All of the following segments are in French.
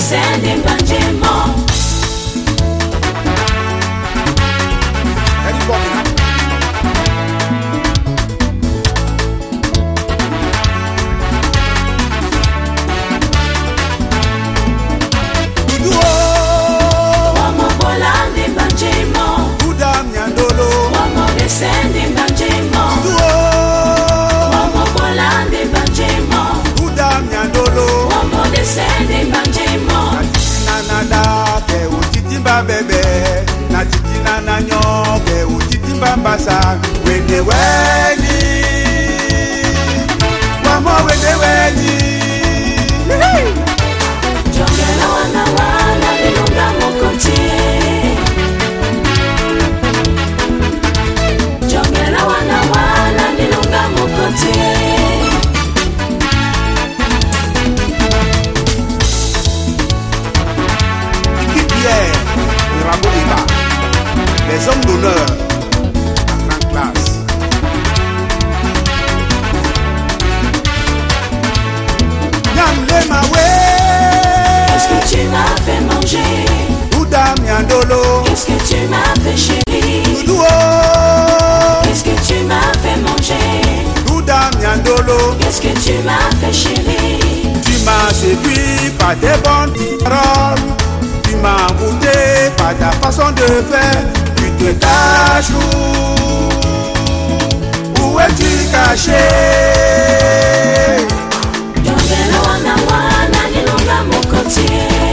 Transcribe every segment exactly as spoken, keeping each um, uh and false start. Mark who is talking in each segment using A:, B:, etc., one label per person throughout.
A: descende en Banjemo. Wamo bolande Banjemo.
B: Udam Nyandolo.
A: Wamo descende en Banjemo. Wamo bolande Banjemo.
B: Udam Nyandolo.
A: Wamo descende en Banjemo.
B: Nanada ke utitimba bebe. Na titina na nyo ke utitimba mbasa. Wende weni. Wamo wende weni.
A: Jongela wana wana nilunga mokoti. Jongela wana wana nilunga mokoti.
B: Pierre, Rambo Iba, les hommes d'honneur, en grande classe. Nyamle Mawe,
A: Qu'est-ce que tu m'as fait manger?
B: Udam Nyandolo,
A: Qu'est-ce que tu m'as fait chérie?
B: Doudou,
A: Qu'est-ce que tu m'as fait manger?
B: Udam Nyandolo,
A: Qu'est-ce que tu m'as fait chérie?
B: tu m'as séduit par tes bonnes paroles, tu m'as goûté par ta façon de faire, tu te caches où? Où es-tu caché?
A: Jongela wana wana nilunga mokoti.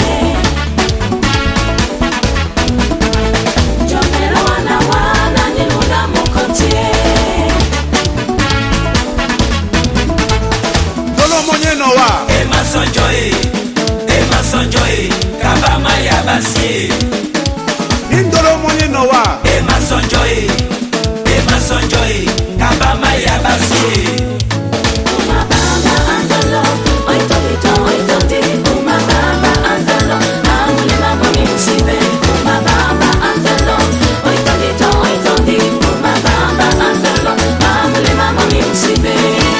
A: Jongela wana wana nilunga mokoti.
B: Dolo monye noa.
C: Emma Sonjoy, Emma Sonjoy, Kabama Yabasi.
B: Indolo monye noa.
C: Emma Sonjoy, Emma Sonjoy, Kabama Yabasi.
A: Uma baba andalo, oi todito, oi todi. Uma baba andalo, amule mama mi usibe. Uma baba andalo, oi todito, oi todi. Uma baba andalo, amule mama mi usibe.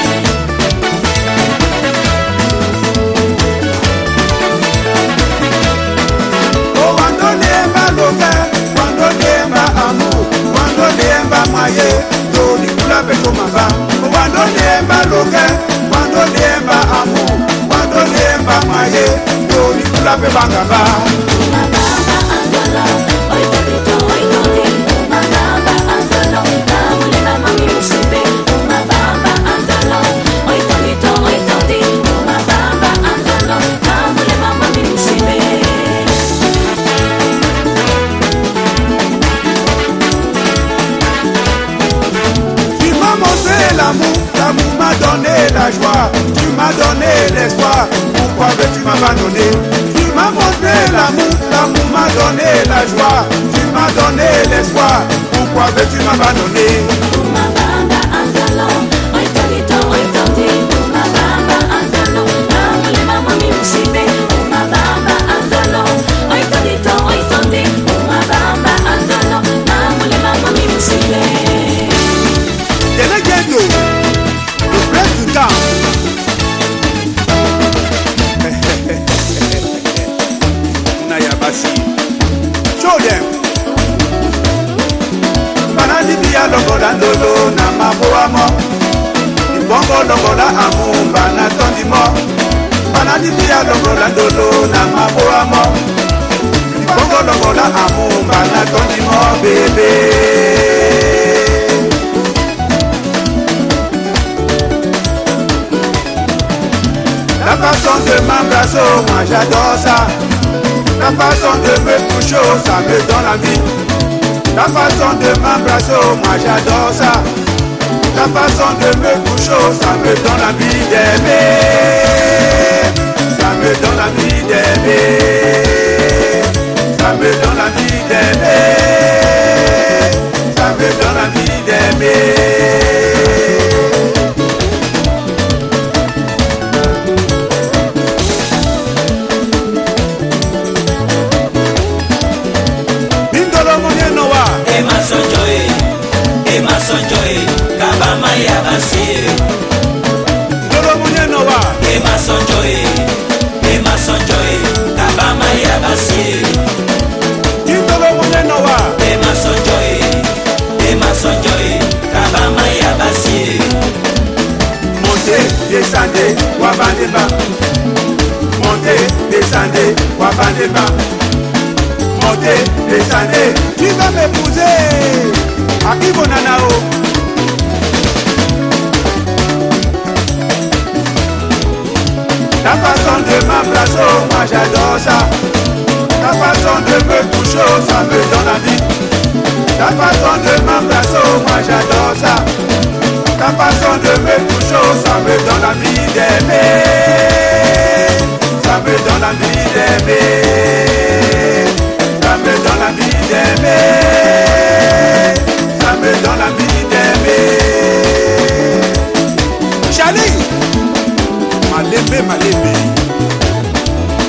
B: Oh, cuando niemba loca, cuando niemba amor, cuando niemba maye, yo ni kula peto maba. Oh, cuando niemba loca, cuando niemba amor, cuando niemba maye, yo ni kula pe bangaba.
A: Uma baba andalo, oi todito, oi todi. Uma baba andalo, amule mama mi usibe. Uma baba andalo, oi todito, oi todi. Uma baba andalo, amule mama mi usibe.
B: Tu m'as montré l'amour, l'amour m'a donné la joie, tu m'as donné l'espoir, pourquoi veux-tu m'abandonner? Tu m'as montré l'amour, l'amour m'a donné la joie, tu m'as donné l'espoir, pourquoi veux-tu m'abandonner?
A: Uma baba andalo, oi todito, oi todi. Uma baba andalo, amule mama mi usibe. Uma baba andalo, oi todito, oi todi. Uma baba andalo, amule mama mi usibe.
B: Delegado, le prince du temps. Nayabasi, show them. Banani biya longola ndolo na maboamo. Ibongo longola amu bana tondimo. Banani biya longola ndolo na maboamo. Ibongo longola amu bana tondimo bébé. La façon de m'embrasser, moi j'adore ça. La façon de me toucher, ça me donne la vie. La façon de m'embrasser, moi j'adore ça. La façon de me toucher, ça me donne la vie d'aimer. Ça me donne la vie d'aimer. Ça me donne la vie d'aimer. Ça me donne la vie d'aimer.
C: Emma Sonjoy, Emma Sonjoy, Kabama Yabasi. Emma Sonjoy, Emma Sonjoy, Kabama
B: Wabandeba. Montez, descendez, Wabandeba. Montez, descendez, tu vas m'épouser. Aki Bonanao. Ta façon de m'embrasser, moi j'adore ça. Ta façon de me toucher, ça me donne envie. Ta façon de m'embrasser, moi j'adore ça. Ta façon de me toucher, ça me donne envie d'aimer. Ça me donne envie d'aimer. Ça me donne envie d'aimer. Ça me donne envie d'aimer. Charlie, malembe malembe.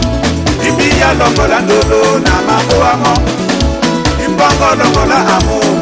B: Ibiya longola ndolo na mako amo. Imbongo longola amo.